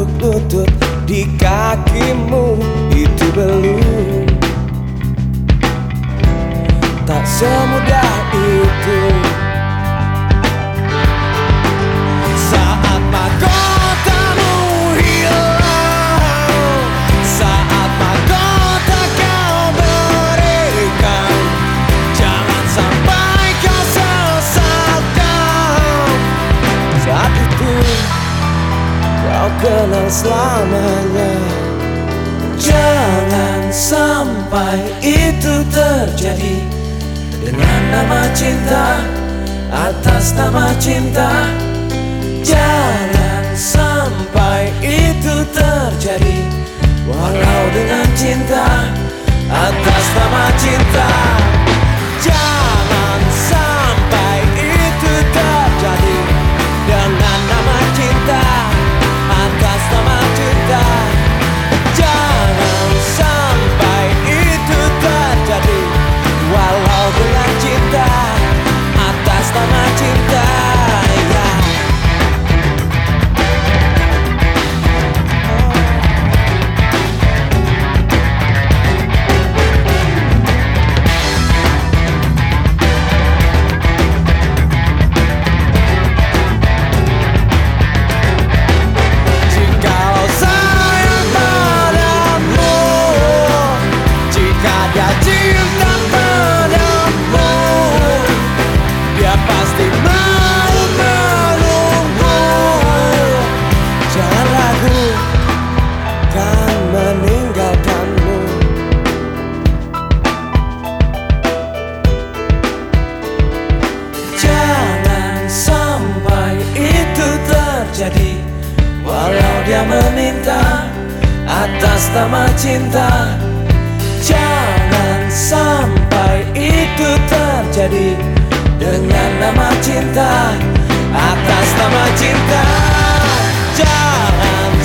tanduk lutut di kakimu itu belum. Tak semudah itu. Saat mahkotamu hilang, saat mahkota kau berikan, jangan sampai kau sesalkan. Saat itu kau kenal selamanya. Jangan sampai itu terjadi dengan nama cinta, atas nama cinta. Jangan sampai itu terjadi walau dengan cinta, atas nama cinta. Jangan sampai itu terjadi dengan nama cinta, atas nama cinta. Jangan sampai itu terjadi walau dengan cinta, atas nama cinta. Jadi walau dia meminta atas nama cinta, jangan sampai itu terjadi dengan nama cinta, atas nama cinta. Jangan